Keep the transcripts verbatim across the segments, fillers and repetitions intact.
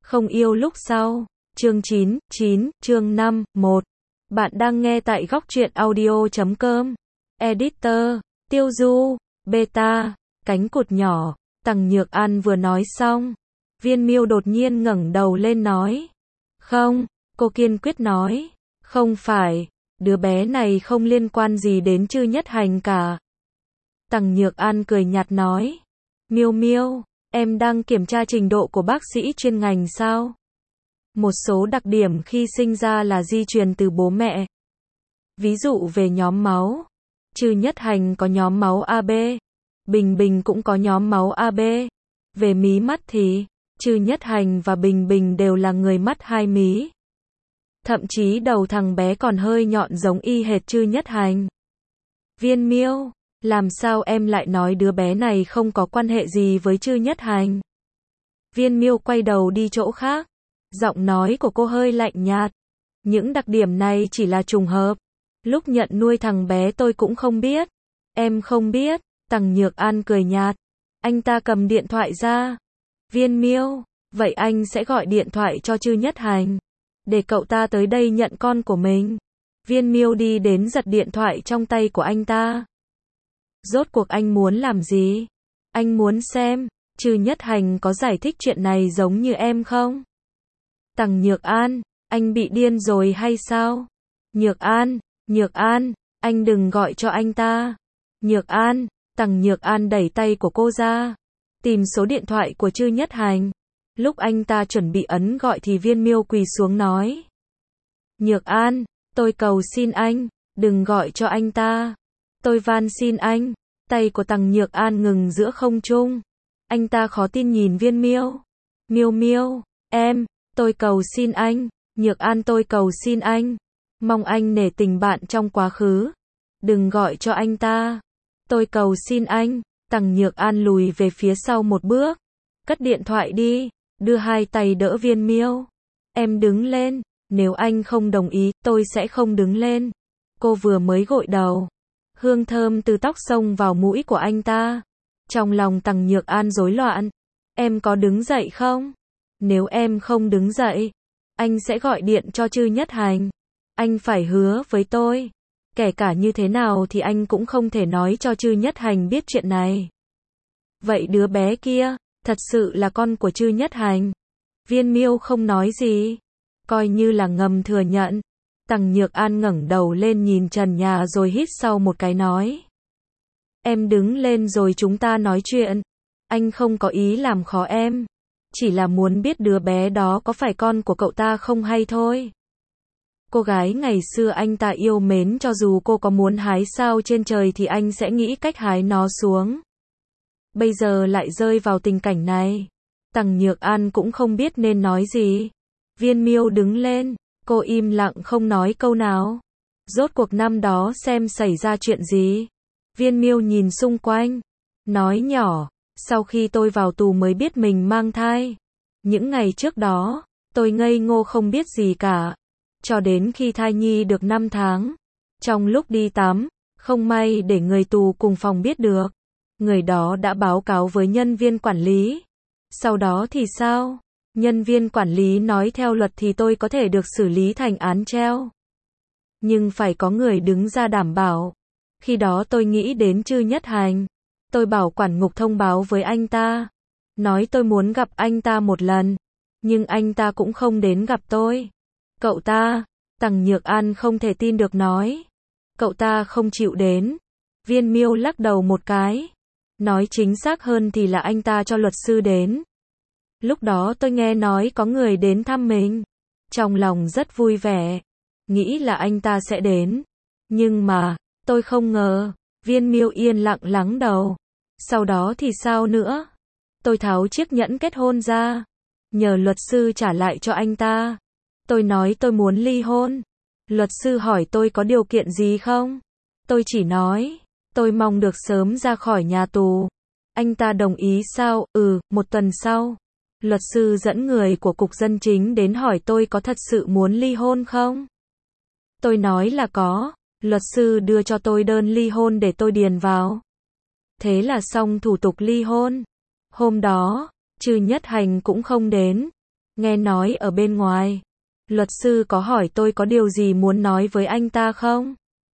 Không yêu lúc sau. Chương chín, chín, chương năm, một. Bạn đang nghe tại góc truyện audio chấm com. Editor, Tiêu Du, Beta, cánh cụt nhỏ. Tằng Nhược An vừa nói xong, Viên Miêu đột nhiên ngẩng đầu lên nói. Không, cô kiên quyết nói. Không phải, đứa bé này không liên quan gì đến Chư Nhất Hành cả. Tằng Nhược An cười nhạt nói. Miêu Miêu, em đang kiểm tra trình độ của bác sĩ chuyên ngành sao? Một số đặc điểm khi sinh ra là di truyền từ bố mẹ. Ví dụ về nhóm máu, Chư Nhất Hành có nhóm máu a bê, Bình Bình cũng có nhóm máu a bê. Về mí mắt thì, Chư Nhất Hành và Bình Bình đều là người mắt hai mí. Thậm chí đầu thằng bé còn hơi nhọn giống y hệt Chư Nhất Hành. Viên Miêu, làm sao em lại nói đứa bé này không có quan hệ gì với Chư Nhất Hành? Viên Miêu quay đầu đi chỗ khác. Giọng nói của cô hơi lạnh nhạt. Những đặc điểm này chỉ là trùng hợp. Lúc nhận nuôi thằng bé tôi cũng không biết. Em không biết. Tằng Nhược An cười nhạt. Anh ta cầm điện thoại ra. Viên Miêu, vậy anh sẽ gọi điện thoại cho Chư Nhất Hành, để cậu ta tới đây nhận con của mình. Viên Miêu đi đến giật điện thoại trong tay của anh ta. Rốt cuộc anh muốn làm gì? Anh muốn xem, Chư Nhất Hành có giải thích chuyện này giống như em không? Tằng Nhược An, anh bị điên rồi hay sao? Nhược An, Nhược An, anh đừng gọi cho anh ta. Nhược An, Tằng Nhược An đẩy tay của cô ra, tìm số điện thoại của Chư Nhất Hành. Lúc anh ta chuẩn bị ấn gọi thì Viên Miêu quỳ xuống nói. Nhược An, tôi cầu xin anh, đừng gọi cho anh ta. Tôi van xin anh. Tay của Tằng Nhược An ngừng giữa không trung. Anh ta khó tin nhìn Viên Miêu. Miêu Miêu, em, tôi cầu xin anh. Nhược An, tôi cầu xin anh. Mong anh nể tình bạn trong quá khứ. Đừng gọi cho anh ta. Tôi cầu xin anh. Tằng Nhược An lùi về phía sau một bước. Cất điện thoại đi. Đưa hai tay đỡ Viên Miêu. Em đứng lên. Nếu anh không đồng ý, tôi sẽ không đứng lên. Cô vừa mới gội đầu. Hương thơm từ tóc xông vào mũi của anh ta. Trong lòng Tằng Nhược An rối loạn. Em có đứng dậy không? Nếu em không đứng dậy, anh sẽ gọi điện cho Chư Nhất Hành. Anh phải hứa với tôi. Kể cả như thế nào thì anh cũng không thể nói cho Chư Nhất Hành biết chuyện này. Vậy đứa bé kia, thật sự là con của Chư Nhất Hành? Viên Miêu không nói gì. Coi như là ngầm thừa nhận. Tằng Nhược An ngẩng đầu lên nhìn trần nhà rồi hít sâu một cái nói. Em đứng lên rồi chúng ta nói chuyện. Anh không có ý làm khó em. Chỉ là muốn biết đứa bé đó có phải con của cậu ta không hay thôi. Cô gái ngày xưa anh ta yêu mến, cho dù cô có muốn hái sao trên trời thì anh sẽ nghĩ cách hái nó xuống. Bây giờ lại rơi vào tình cảnh này. Tằng Nhược An cũng không biết nên nói gì. Viên Miêu đứng lên. Cô im lặng không nói câu nào. Rốt cuộc năm đó xem xảy ra chuyện gì? Viên Miêu nhìn xung quanh. Nói nhỏ. Sau khi tôi vào tù mới biết mình mang thai. Những ngày trước đó, tôi ngây ngô không biết gì cả. Cho đến khi thai nhi được năm tháng. Trong lúc đi tắm, không may để người tù cùng phòng biết được. Người đó đã báo cáo với nhân viên quản lý. Sau đó thì sao? Nhân viên quản lý nói theo luật thì tôi có thể được xử lý thành án treo. Nhưng phải có người đứng ra đảm bảo. Khi đó tôi nghĩ đến Chư Nhất Hành. Tôi bảo quản ngục thông báo với anh ta. Nói tôi muốn gặp anh ta một lần. Nhưng anh ta cũng không đến gặp tôi. Cậu ta, Tằng Nhược An không thể tin được nói. Cậu ta không chịu đến. Viên Miêu lắc đầu một cái. Nói chính xác hơn thì là anh ta cho luật sư đến. Lúc đó tôi nghe nói có người đến thăm mình. Trong lòng rất vui vẻ. Nghĩ là anh ta sẽ đến. Nhưng mà, tôi không ngờ. Viên Miêu yên lặng lắng đầu. Sau đó thì sao nữa? Tôi tháo chiếc nhẫn kết hôn ra. Nhờ luật sư trả lại cho anh ta. Tôi nói tôi muốn ly hôn. Luật sư hỏi tôi có điều kiện gì không? Tôi chỉ nói, tôi mong được sớm ra khỏi nhà tù. Anh ta đồng ý sao? Ừ, một tuần sau. Luật sư dẫn người của cục dân chính đến hỏi tôi có thật sự muốn ly hôn không? Tôi nói là có. Luật sư đưa cho tôi đơn ly hôn để tôi điền vào. Thế là xong thủ tục ly hôn. Hôm đó, Chư Nhất Hành cũng không đến. Nghe nói ở bên ngoài, luật sư có hỏi tôi có điều gì muốn nói với anh ta không?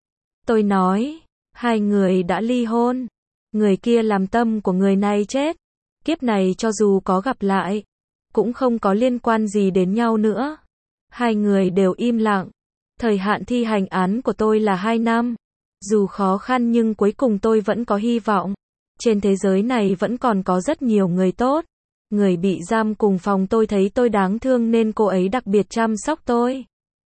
Tôi nói, hai người đã ly hôn. Người kia làm tâm của người này chết. Kiếp này cho dù có gặp lại, cũng không có liên quan gì đến nhau nữa. Hai người đều im lặng. Thời hạn thi hành án của tôi là hai năm. Dù khó khăn nhưng cuối cùng tôi vẫn có hy vọng. Trên thế giới này vẫn còn có rất nhiều người tốt. Người bị giam cùng phòng tôi thấy tôi đáng thương nên cô ấy đặc biệt chăm sóc tôi.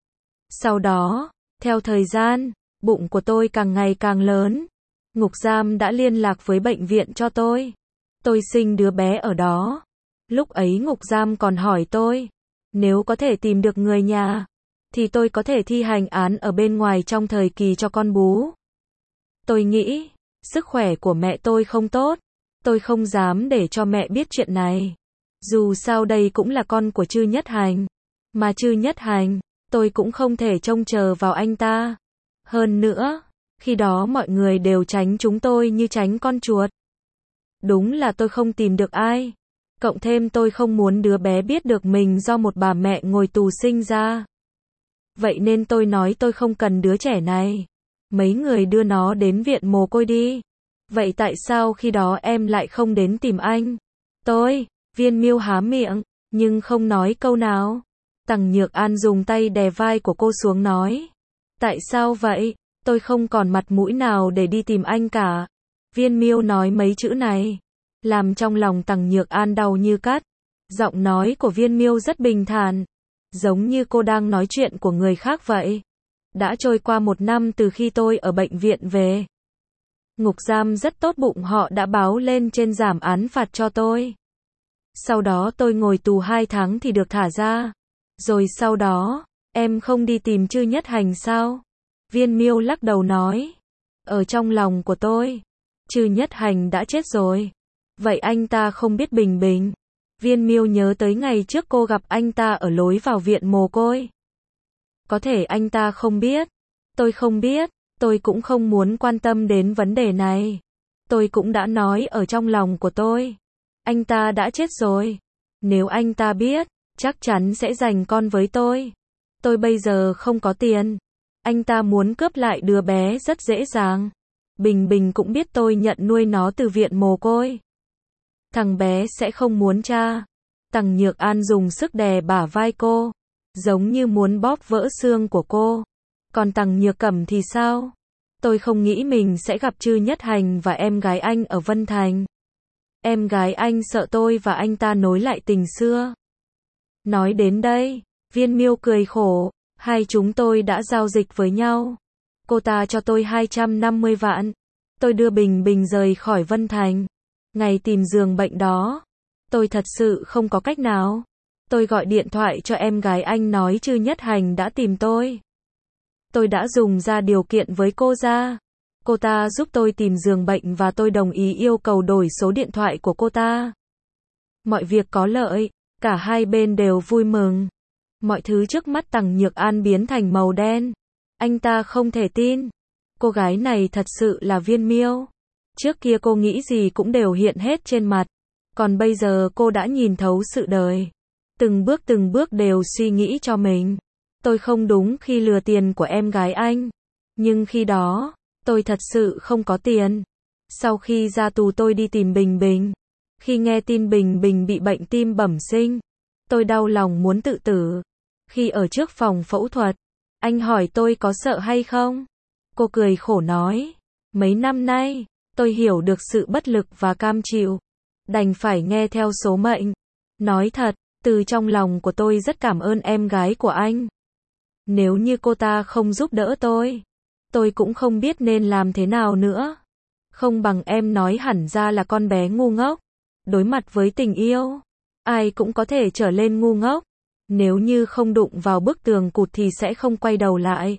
Sau đó, theo thời gian, bụng của tôi càng ngày càng lớn. Ngục giam đã liên lạc với bệnh viện cho tôi. Tôi sinh đứa bé ở đó. Lúc ấy ngục giam còn hỏi tôi, nếu có thể tìm được người nhà, thì tôi có thể thi hành án ở bên ngoài trong thời kỳ cho con bú. Tôi nghĩ, sức khỏe của mẹ tôi không tốt. Tôi không dám để cho mẹ biết chuyện này. Dù sao đây cũng là con của Trư Nhất Hành. Mà Trư Nhất Hành, tôi cũng không thể trông chờ vào anh ta. Hơn nữa, khi đó mọi người đều tránh chúng tôi như tránh con chuột. Đúng là tôi không tìm được ai. Cộng thêm tôi không muốn đứa bé biết được mình do một bà mẹ ngồi tù sinh ra. Vậy nên tôi nói tôi không cần đứa trẻ này. Mấy người đưa nó đến viện mồ côi đi. Vậy tại sao khi đó em lại không đến tìm anh? Tôi, Viên Miêu há miệng, nhưng không nói câu nào. Tằng Nhược An dùng tay đè vai của cô xuống nói. Tại sao vậy? Tôi không còn mặt mũi nào để đi tìm anh cả. Viên Miêu nói mấy chữ này, làm trong lòng Tằng Nhược An đau như cắt. Giọng nói của Viên Miêu rất bình thản, giống như cô đang nói chuyện của người khác vậy. Đã trôi qua một năm từ khi tôi ở bệnh viện về. Ngục giam rất tốt bụng, họ đã báo lên trên giảm án phạt cho tôi. Sau đó tôi ngồi tù hai tháng thì được thả ra. Rồi sau đó, em không đi tìm Trư Nhất Hành sao? Viên Miêu lắc đầu nói. Ở trong lòng của tôi, Trư Nhất Hành đã chết rồi. Vậy anh ta không biết Bình Bình. Viên Miêu nhớ tới ngày trước cô gặp anh ta ở lối vào viện mồ côi. Có thể anh ta không biết. Tôi không biết. Tôi cũng không muốn quan tâm đến vấn đề này. Tôi cũng đã nói ở trong lòng của tôi. Anh ta đã chết rồi. Nếu anh ta biết, chắc chắn sẽ giành con với tôi. Tôi bây giờ không có tiền. Anh ta muốn cướp lại đứa bé rất dễ dàng. Bình Bình cũng biết tôi nhận nuôi nó từ viện mồ côi. Thằng bé sẽ không muốn cha. Tằng Nhược An dùng sức đè bả vai cô, giống như muốn bóp vỡ xương của cô. Còn Tằng Nhược Cẩm thì sao? Tôi không nghĩ mình sẽ gặp Trư Nhất Hành và em gái anh ở Vân Thành. Em gái anh sợ tôi và anh ta nối lại tình xưa. Nói đến đây, Viên Miêu cười khổ. Hai chúng tôi đã giao dịch với nhau. Cô ta cho tôi hai trăm năm mươi vạn. Tôi đưa Bình Bình rời khỏi Vân Thành. Ngày tìm giường bệnh đó, tôi thật sự không có cách nào. Tôi gọi điện thoại cho em gái anh nói Trư Nhất Hành đã tìm tôi. Tôi đã dùng ra điều kiện với cô ra. Cô ta giúp tôi tìm giường bệnh và tôi đồng ý yêu cầu đổi số điện thoại của cô ta. Mọi việc có lợi, cả hai bên đều vui mừng. Mọi thứ trước mắt Tằng Nhược An biến thành màu đen. Anh ta không thể tin. Cô gái này thật sự là Viên Miêu. Trước kia cô nghĩ gì cũng đều hiện hết trên mặt. Còn bây giờ cô đã nhìn thấu sự đời. Từng bước từng bước đều suy nghĩ cho mình. Tôi không đúng khi lừa tiền của em gái anh. Nhưng khi đó, tôi thật sự không có tiền. Sau khi ra tù tôi đi tìm Bình Bình. Khi nghe tin Bình Bình bị bệnh tim bẩm sinh, tôi đau lòng muốn tự tử. Khi ở trước phòng phẫu thuật, anh hỏi tôi có sợ hay không? Cô cười khổ nói, mấy năm nay, tôi hiểu được sự bất lực và cam chịu. Đành phải nghe theo số mệnh. Nói thật, từ trong lòng của tôi rất cảm ơn em gái của anh. Nếu như cô ta không giúp đỡ tôi, tôi cũng không biết nên làm thế nào nữa. Không bằng em nói hẳn ra là con bé ngu ngốc. Đối mặt với tình yêu, ai cũng có thể trở lên ngu ngốc. Nếu như không đụng vào bức tường cụt thì sẽ không quay đầu lại.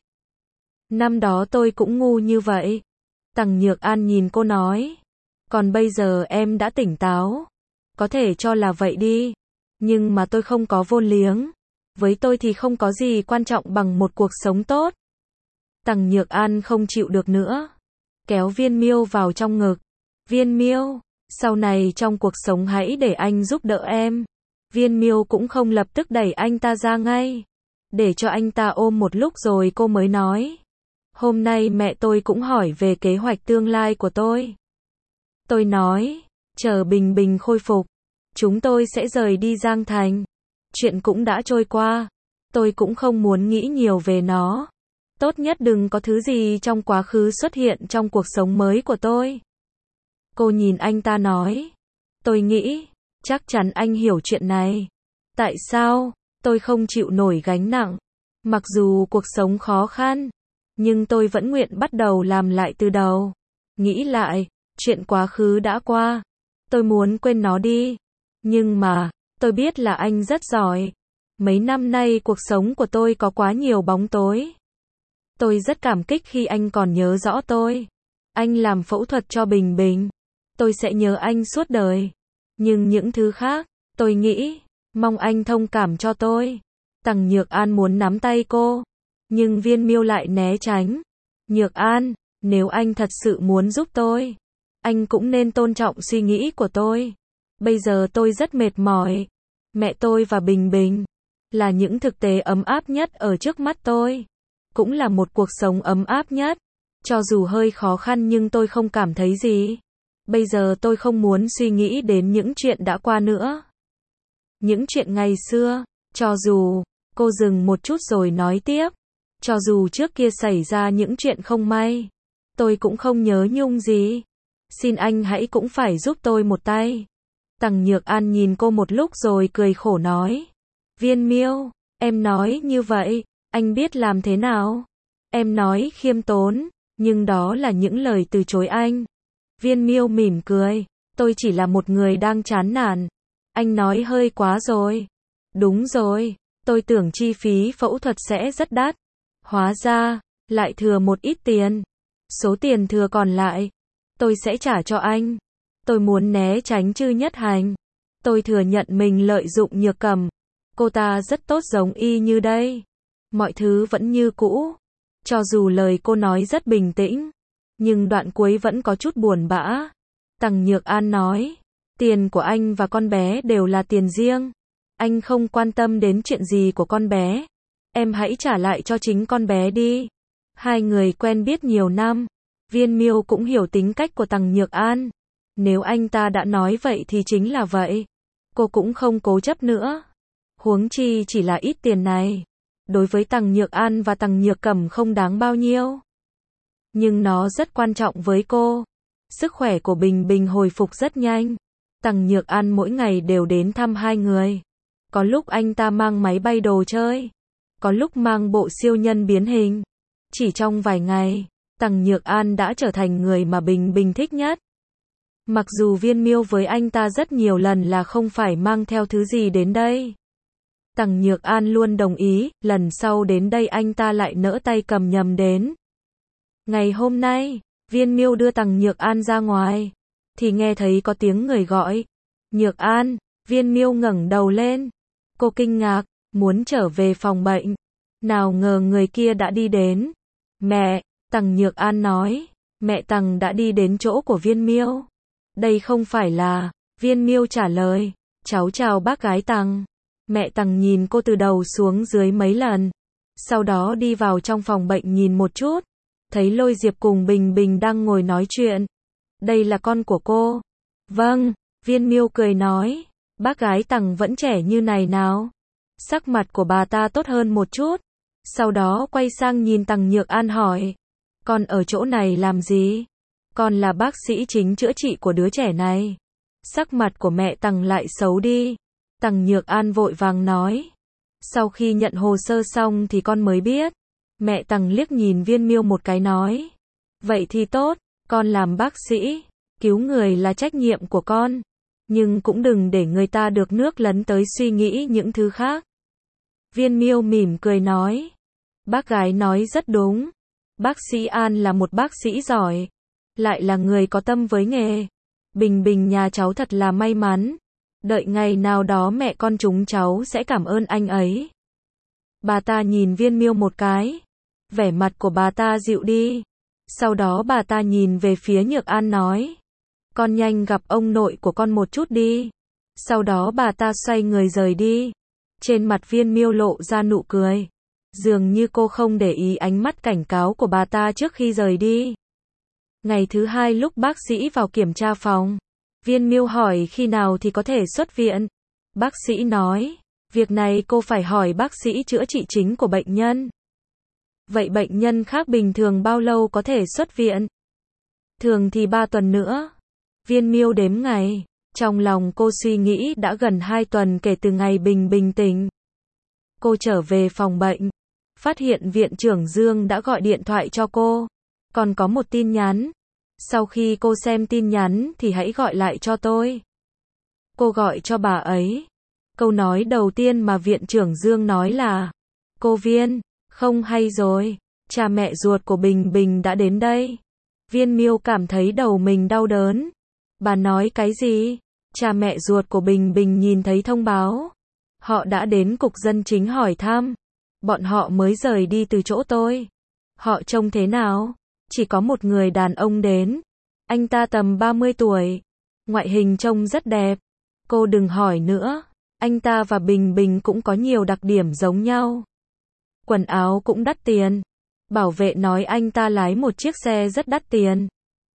Năm đó tôi cũng ngu như vậy. Tằng Nhược An nhìn cô nói. Còn bây giờ em đã tỉnh táo. Có thể cho là vậy đi. Nhưng mà tôi không có vô liếng. Với tôi thì không có gì quan trọng bằng một cuộc sống tốt. Tằng Nhược An không chịu được nữa. Kéo Viên Miêu vào trong ngực. Viên Miêu, sau này trong cuộc sống hãy để anh giúp đỡ em. Viên Miêu cũng không lập tức đẩy anh ta ra ngay. Để cho anh ta ôm một lúc rồi cô mới nói. Hôm nay mẹ tôi cũng hỏi về kế hoạch tương lai của tôi. Tôi nói, chờ Bình Bình khôi phục, chúng tôi sẽ rời đi Giang Thành. Chuyện cũng đã trôi qua. Tôi cũng không muốn nghĩ nhiều về nó. Tốt nhất đừng có thứ gì trong quá khứ xuất hiện trong cuộc sống mới của tôi. Cô nhìn anh ta nói. Tôi nghĩ, chắc chắn anh hiểu chuyện này. Tại sao, tôi không chịu nổi gánh nặng. Mặc dù cuộc sống khó khăn, nhưng tôi vẫn nguyện bắt đầu làm lại từ đầu. Nghĩ lại, chuyện quá khứ đã qua. Tôi muốn quên nó đi. Nhưng mà, tôi biết là anh rất giỏi. Mấy năm nay cuộc sống của tôi có quá nhiều bóng tối. Tôi rất cảm kích khi anh còn nhớ rõ tôi. Anh làm phẫu thuật cho Bình Bình. Tôi sẽ nhớ anh suốt đời. Nhưng những thứ khác, tôi nghĩ, mong anh thông cảm cho tôi. Tằng Nhược An muốn nắm tay cô. Nhưng Viên Miêu lại né tránh. Nhược An, nếu anh thật sự muốn giúp tôi, anh cũng nên tôn trọng suy nghĩ của tôi. Bây giờ tôi rất mệt mỏi. Mẹ tôi và Bình Bình là những thực tế ấm áp nhất ở trước mắt tôi. Cũng là một cuộc sống ấm áp nhất. Cho dù hơi khó khăn nhưng tôi không cảm thấy gì. Bây giờ tôi không muốn suy nghĩ đến những chuyện đã qua nữa. Những chuyện ngày xưa, cho dù, cô dừng một chút rồi nói tiếp. Cho dù trước kia xảy ra những chuyện không may, tôi cũng không nhớ nhung gì. Xin anh hãy cũng phải giúp tôi một tay. Tằng Nhược An nhìn cô một lúc rồi cười khổ nói. Viên Miêu, em nói như vậy, anh biết làm thế nào? Em nói khiêm tốn, nhưng đó là những lời từ chối anh. Viên Miêu mỉm cười, tôi chỉ là một người đang chán nản. Anh nói hơi quá rồi. Đúng rồi, tôi tưởng chi phí phẫu thuật sẽ rất đắt. Hóa ra, lại thừa một ít tiền. Số tiền thừa còn lại, tôi sẽ trả cho anh. Tôi muốn né tránh Chư Nhất Hành. Tôi thừa nhận mình lợi dụng Nhược Cầm. Cô ta rất tốt giống y như đây. Mọi thứ vẫn như cũ. Cho dù lời cô nói rất bình tĩnh, nhưng đoạn cuối vẫn có chút buồn bã. Tằng Nhược An nói, tiền của anh và con bé đều là tiền riêng. Anh không quan tâm đến chuyện gì của con bé. Em hãy trả lại cho chính con bé đi. Hai người quen biết nhiều năm. Viên Miêu cũng hiểu tính cách của Tằng Nhược An. Nếu anh ta đã nói vậy thì chính là vậy. Cô cũng không cố chấp nữa. Huống chi chỉ là ít tiền này. Đối với Tằng Nhược An và Tằng Nhược Cẩm không đáng bao nhiêu. Nhưng nó rất quan trọng với cô. Sức khỏe của Bình Bình hồi phục rất nhanh. Tằng Nhược An mỗi ngày đều đến thăm hai người. Có lúc anh ta mang máy bay đồ chơi. Có lúc mang bộ siêu nhân biến hình. Chỉ trong vài ngày, Tằng Nhược An đã trở thành người mà Bình Bình thích nhất. Mặc dù Viên Miêu với anh ta rất nhiều lần là không phải mang theo thứ gì đến đây. Tằng Nhược An luôn đồng ý, lần sau đến đây anh ta lại nỡ tay cầm nhầm đến. Ngày hôm nay, Viên Miêu đưa Tằng Nhược An ra ngoài, thì nghe thấy có tiếng người gọi. Nhược An, Viên Miêu ngẩng đầu lên. Cô kinh ngạc, muốn trở về phòng bệnh. Nào ngờ người kia đã đi đến. Mẹ, Tằng Nhược An nói, mẹ Tằng đã đi đến chỗ của Viên Miêu. Đây không phải là, Viên Miêu trả lời, cháu chào bác gái Tằng. Mẹ Tằng nhìn cô từ đầu xuống dưới mấy lần. Sau đó đi vào trong phòng bệnh nhìn một chút. Thấy Lôi Diệp cùng Bình Bình đang ngồi nói chuyện. Đây là con của cô. Vâng, Viên Miêu cười nói. Bác gái Tằng vẫn trẻ như này nào. Sắc mặt của bà ta tốt hơn một chút. Sau đó quay sang nhìn Tằng Nhược An hỏi. Con ở chỗ này làm gì? Con là bác sĩ chính chữa trị của đứa trẻ này. Sắc mặt của mẹ Tằng lại xấu đi. Tằng Nhược An vội vàng nói. Sau khi nhận hồ sơ xong thì con mới biết. Mẹ Tằng liếc nhìn Viên Miêu một cái nói. Vậy thì tốt, con làm bác sĩ. Cứu người là trách nhiệm của con. Nhưng cũng đừng để người ta được nước lấn tới suy nghĩ những thứ khác. Viên Miêu mỉm cười nói. Bác gái nói rất đúng. Bác sĩ An là một bác sĩ giỏi. Lại là người có tâm với nghề. Bình Bình nhà cháu thật là may mắn. Đợi ngày nào đó mẹ con chúng cháu sẽ cảm ơn anh ấy. Bà ta nhìn Viên Miêu một cái. Vẻ mặt của bà ta dịu đi. Sau đó bà ta nhìn về phía Nhược An nói. Con nhanh gặp ông nội của con một chút đi. Sau đó bà ta xoay người rời đi. Trên mặt Viên Miêu lộ ra nụ cười. Dường như cô không để ý ánh mắt cảnh cáo của bà ta trước khi rời đi. Ngày thứ hai lúc bác sĩ vào kiểm tra phòng, Viên Miêu hỏi khi nào thì có thể xuất viện. Bác sĩ nói, việc này cô phải hỏi bác sĩ chữa trị chính của bệnh nhân. Vậy bệnh nhân khác bình thường bao lâu có thể xuất viện? Thường thì ba tuần nữa. Viên Miêu đếm ngày. Trong lòng cô suy nghĩ đã gần hai tuần kể từ ngày Bình Bình tỉnh. Cô trở về phòng bệnh, phát hiện viện trưởng Dương đã gọi điện thoại cho cô. Còn có một tin nhắn. Sau khi cô xem tin nhắn thì hãy gọi lại cho tôi. Cô gọi cho bà ấy. Câu nói đầu tiên mà viện trưởng Dương nói là: Cô Viên, không hay rồi, cha mẹ ruột của Bình Bình đã đến đây. Viên Miêu cảm thấy đầu mình đau đớn. Bà nói cái gì? Cha mẹ ruột của Bình Bình nhìn thấy thông báo. Họ đã đến cục dân chính hỏi thăm. Bọn họ mới rời đi từ chỗ tôi. Họ trông thế nào? Chỉ có một người đàn ông đến. Anh ta tầm ba mươi tuổi. Ngoại hình trông rất đẹp. Cô đừng hỏi nữa. Anh ta và Bình Bình cũng có nhiều đặc điểm giống nhau. Quần áo cũng đắt tiền. Bảo vệ nói anh ta lái một chiếc xe rất đắt tiền.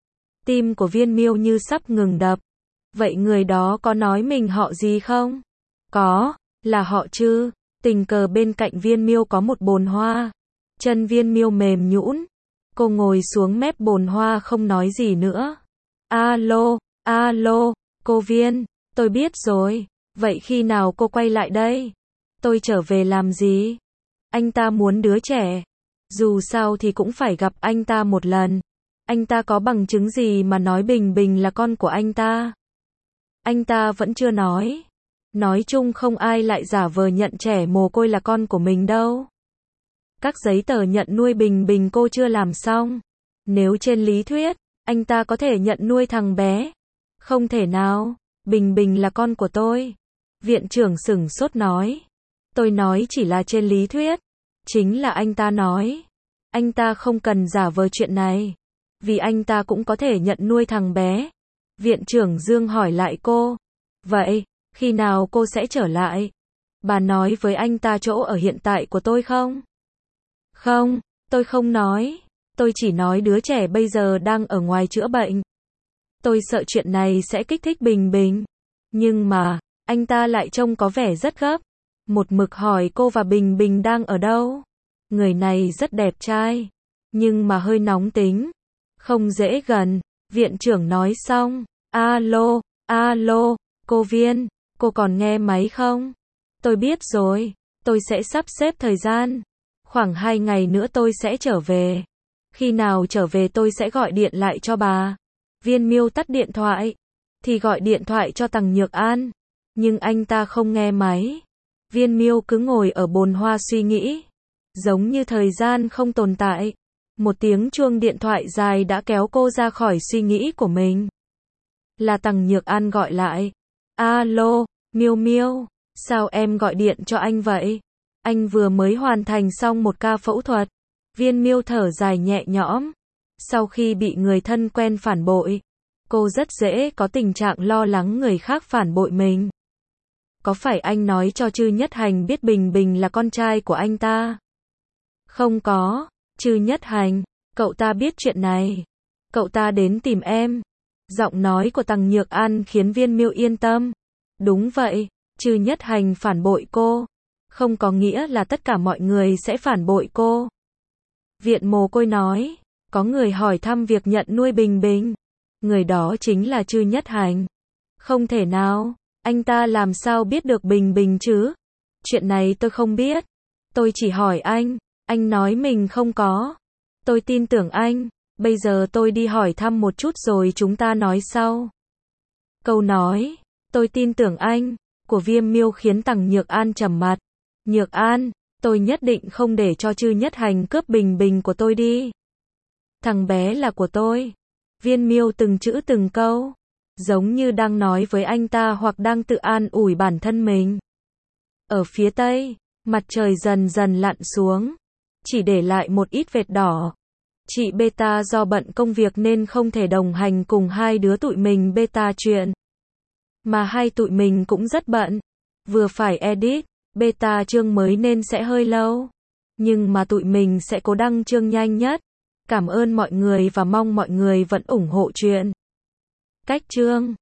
Tim của Viên Miêu như sắp ngừng đập. Vậy người đó có nói mình họ gì không? Có, là họ chứ. Tình cờ bên cạnh Viên Miêu có một bồn hoa. Chân Viên Miêu mềm nhũn. Cô ngồi xuống mép bồn hoa không nói gì nữa. Alo, alo, cô Viên, tôi biết rồi. Vậy khi nào cô quay lại đây? Tôi trở về làm gì? Anh ta muốn đứa trẻ. Dù sao thì cũng phải gặp anh ta một lần. Anh ta có bằng chứng gì mà nói Bình Bình là con của anh ta? Anh ta vẫn chưa nói. Nói chung không ai lại giả vờ nhận trẻ mồ côi là con của mình đâu. Các giấy tờ nhận nuôi Bình Bình cô chưa làm xong. Nếu trên lý thuyết, anh ta có thể nhận nuôi thằng bé. Không thể nào, Bình Bình là con của tôi. Viện trưởng sửng sốt nói. Tôi nói chỉ là trên lý thuyết. Chính là anh ta nói. Anh ta không cần giả vờ chuyện này. Vì anh ta cũng có thể nhận nuôi thằng bé. Viện trưởng Dương hỏi lại cô. Vậy, khi nào cô sẽ trở lại? Bà nói với anh ta chỗ ở hiện tại của tôi không? Không, tôi không nói. Tôi chỉ nói đứa trẻ bây giờ đang ở ngoài chữa bệnh. Tôi sợ chuyện này sẽ kích thích Bình Bình. Nhưng mà, anh ta lại trông có vẻ rất gấp. Một mực hỏi cô và Bình Bình đang ở đâu. Người này rất đẹp trai. Nhưng mà hơi nóng tính. Không dễ gần. Viện trưởng nói xong. Alo, alo, cô Viên, cô còn nghe máy không? Tôi biết rồi. Tôi sẽ sắp xếp thời gian. Khoảng hai ngày nữa tôi sẽ trở về. Khi nào trở về tôi sẽ gọi điện lại cho bà. Viên Miêu tắt điện thoại. Thì gọi điện thoại cho Tằng Nhược An. Nhưng anh ta không nghe máy. Viên Miêu cứ ngồi ở bồn hoa suy nghĩ. Giống như thời gian không tồn tại. Một tiếng chuông điện thoại dài đã kéo cô ra khỏi suy nghĩ của mình. Là Tằng Nhược An gọi lại. Alo, Miêu Miêu, sao em gọi điện cho anh vậy? Anh vừa mới hoàn thành xong một ca phẫu thuật. Viên Miêu thở dài nhẹ nhõm. Sau khi bị người thân quen phản bội, cô rất dễ có tình trạng lo lắng người khác phản bội mình. Có phải anh nói cho Trư Nhất Hành biết Bình Bình là con trai của anh ta? Không có, Trư Nhất Hành, cậu ta biết chuyện này. Cậu ta đến tìm em. Giọng nói của Tằng Nhược An khiến Viên Miêu yên tâm. Đúng vậy, Trư Nhất Hành phản bội cô. Không có nghĩa là tất cả mọi người sẽ phản bội cô. Viện mồ côi nói, có người hỏi thăm việc nhận nuôi Bình Bình. Người đó chính là Trư Nhất Hành. Không thể nào, anh ta làm sao biết được Bình Bình chứ? Chuyện này tôi không biết. Tôi chỉ hỏi anh, anh nói mình không có. Tôi tin tưởng anh, bây giờ tôi đi hỏi thăm một chút rồi chúng ta nói sau. Câu nói, tôi tin tưởng anh, của Viêm Miêu khiến Tằng Nhược An trầm mặt. Nhược An, tôi nhất định không để cho Trư Nhất Hành cướp Bình Bình của tôi đi. Thằng bé là của tôi. Viên Miêu từng chữ từng câu, giống như đang nói với anh ta hoặc đang tự an ủi bản thân mình. Ở phía tây, mặt trời dần dần lặn xuống, chỉ để lại một ít vệt đỏ. Chị Beta do bận công việc nên không thể đồng hành cùng hai đứa tụi mình beta chuyện. Mà hay tụi mình cũng rất bận. Vừa phải edit, beta chương mới nên sẽ hơi lâu. Nhưng mà tụi mình sẽ cố đăng chương nhanh nhất. Cảm ơn mọi người và mong mọi người vẫn ủng hộ chuyện. Cách chương